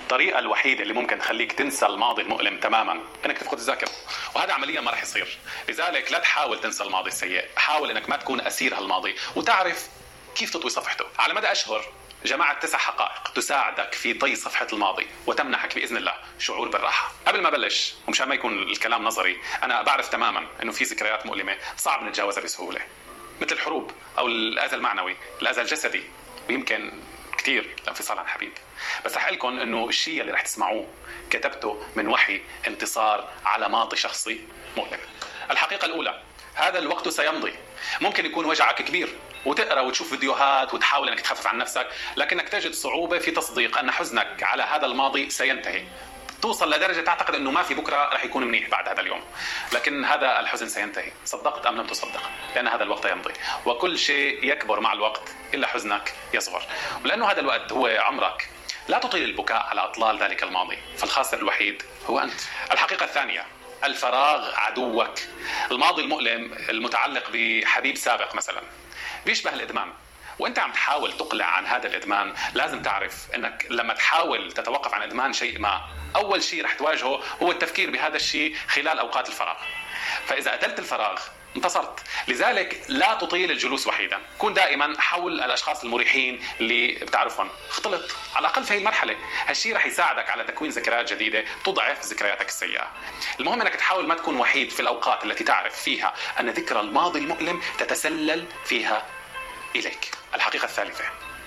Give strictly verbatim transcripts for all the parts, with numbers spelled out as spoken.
الطريقة الوحيدة اللي ممكن تخليك تنسى الماضي المؤلم تماما انك تفقد الذاكرة، وهذا عمليا ما رح يصير. لذلك لا تحاول تنسى الماضي السيء، حاول انك ما تكون اسير هالماضي وتعرف كيف تطوي صفحته. على مدى اشهر جمعت تسع حقائق تساعدك في طي صفحة الماضي وتمنحك بإذن الله شعور بالراحة. قبل ما بلش ومشان ما يكون الكلام نظري، أنا بعرف تماما أنه في ذكريات مؤلمة صعب نتجاوزها بسهولة، مثل الحروب أو الأذى المعنوي، الأذى الجسدي، ويمكن كتير الانفصال عن حبيب. بس رح لكم أنه الشيء اللي رح تسمعوه كتبته من وحي انتصار على ماضي شخصي مؤلم. الحقيقة الأولى، هذا الوقت سيمضي. ممكن يكون وجعك كبير وتقرأ وتشوف فيديوهات وتحاول أنك تخفف عن نفسك، لكنك تجد صعوبة في تصديق أن حزنك على هذا الماضي سينتهي. توصل لدرجة تعتقد أنه ما في بكرة رح يكون منيح بعد هذا اليوم، لكن هذا الحزن سينتهي، صدقت أم لم تصدق، لأن هذا الوقت يمضي، وكل شيء يكبر مع الوقت إلا حزنك يصغر. ولأنه هذا الوقت هو عمرك، لا تطيل البكاء على أطلال ذلك الماضي، فالخاسر الوحيد هو أنت. الحقيقة الثانية، الفراغ عدوك. الماضي المؤلم المتعلق بحبيب سابق مثلا بيشبه الإدمان، وانت عم تحاول تقلع عن هذا الإدمان لازم تعرف انك لما تحاول تتوقف عن إدمان شيء ما، اول شيء رح تواجهه هو التفكير بهذا الشيء خلال اوقات الفراغ. فاذا قتلت الفراغ انتصرت. لذلك لا تطيل الجلوس وحيدا، كن دائما حول الاشخاص المريحين اللي بتعرفهم، اختلط على الاقل في هذه المرحله. هالشيء رح يساعدك على تكوين ذكريات جديده تضعف ذكرياتك السيئه. المهم انك تحاول ما تكون وحيد في الاوقات التي تعرف فيها ان ذكرى الماضي المؤلم تتسلل فيها إليك. الحقيقة الثالثة،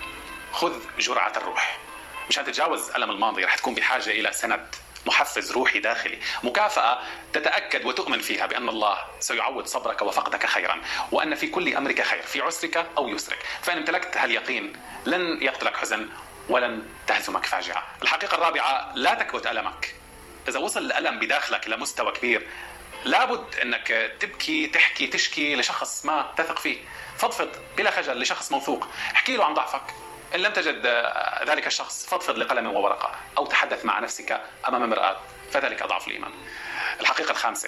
خذ جرعة الروح. مشان تتجاوز ألم الماضي رح تكون بحاجة إلى سند، محفز روحي داخلي، مكافأة تتأكد وتؤمن فيها بأن الله سيعوض صبرك وفقدك خيرا، وأن في كل أمرك خير، في عسرك أو يسرك. فإن امتلكت هاليقين لن يقتلك حزن ولن تهزمك فاجعة. الحقيقة الرابعة، لا تكبت ألمك. إذا وصل الألم بداخلك لمستوى كبير لابد أنك تبكي، تحكي، تشكي لشخص ما تثق فيه. فضفض بلا خجل لشخص موثوق، احكي له عن ضعفك. إن لم تجد ذلك الشخص فضفض لقلم وورقة، أو تحدث مع نفسك أمام مرآة، فذلك أضعف الإيمان. الحقيقة الخامسة،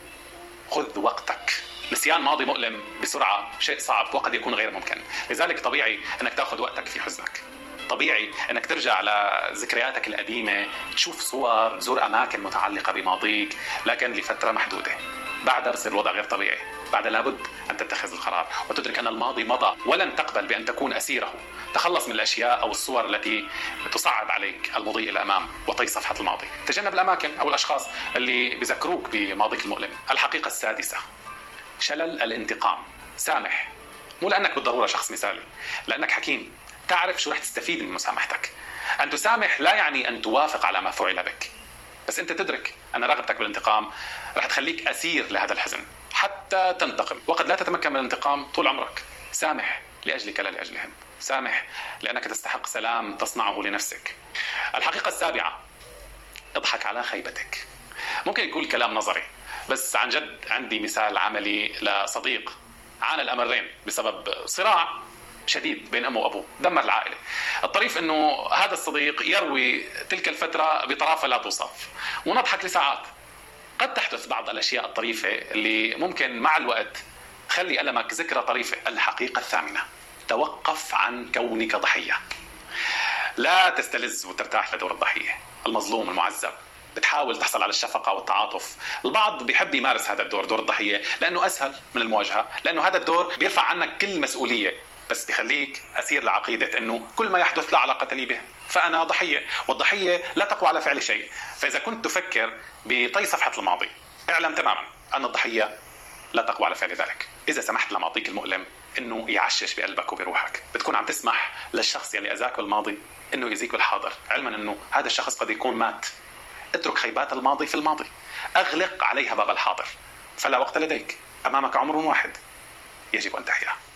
خذ وقتك. نسيان ماضي مؤلم بسرعة شيء صعب وقد يكون غير ممكن، لذلك طبيعي أنك تأخذ وقتك في حزنك. طبيعي أنك ترجع على ذكرياتك القديمة، تشوف صور، تزور أماكن متعلقة بماضيك، لكن لفترة محدودة. بعدها بصير الوضع غير طبيعي، بعد لابد أن تتخذ القرار وتدرك أن الماضي مضى ولن تقبل بأن تكون أسيره. تخلص من الأشياء أو الصور التي تصعب عليك المضي إلى الأمام وطي صفحة الماضي. تجنب الأماكن أو الأشخاص اللي بذكروك بماضيك المؤلم. الحقيقة السادسة، شلل الانتقام. سامح، مو لأنك بالضرورة شخص مثالي، لأنك حكيم تعرف شو رح تستفيد من مسامحتك. أن تسامح لا يعني أن توافق على ما فعل بك، بس أنت تدرك أن رغبتك بالانتقام رح تخليك أسير لهذا الحزن حتى تنتقم، وقد لا تتمكن من الانتقام طول عمرك. سامح لأجلك لا لأجلهم، سامح لأنك تستحق سلام تصنعه لنفسك. الحقيقة السابعة، اضحك على خيبتك. ممكن يكون كلام نظري، بس عن جد عندي مثال عملي لصديق عانى الأمرين بسبب صراع شديد بين أمه وأبوه دمر العائلة. الطريف أنه هذا الصديق يروي تلك الفترة بطرافة لا توصف، ونضحك لساعات. قد تحدث بعض الأشياء الطريفة اللي ممكن مع الوقت تخلي ألمك ذكرى طريفة. الحقيقة الثامنة، توقف عن كونك ضحية. لا تستلذ وترتاح لدور الضحية المظلوم المعذب، بتحاول تحصل على الشفقة والتعاطف. البعض بيحب يمارس هذا الدور، دور الضحية، لأنه أسهل من المواجهة، لأنه هذا الدور بيرفع عنك كل مسؤولية، بس بيخليك أسير لعقيدة أنه كل ما يحدث لا علاقة لي به، فأنا ضحية، والضحية لا تقوى على فعل شيء. فإذا كنت تفكر بطي صفحة الماضي، اعلم تماما أن الضحية لا تقوى على فعل ذلك. إذا سمحت لماضيك المؤلم أنه يعشش بقلبك وبروحك، بتكون عم تسمح للشخص يلي أذاك بالماضي أنه يزيك بالحاضر، علما أنه هذا الشخص قد يكون مات. اترك خيبات الماضي في الماضي، أغلق عليها باب الحاضر، فلا وقت لديك، أمامك عمر واحد يجب أن تحياه.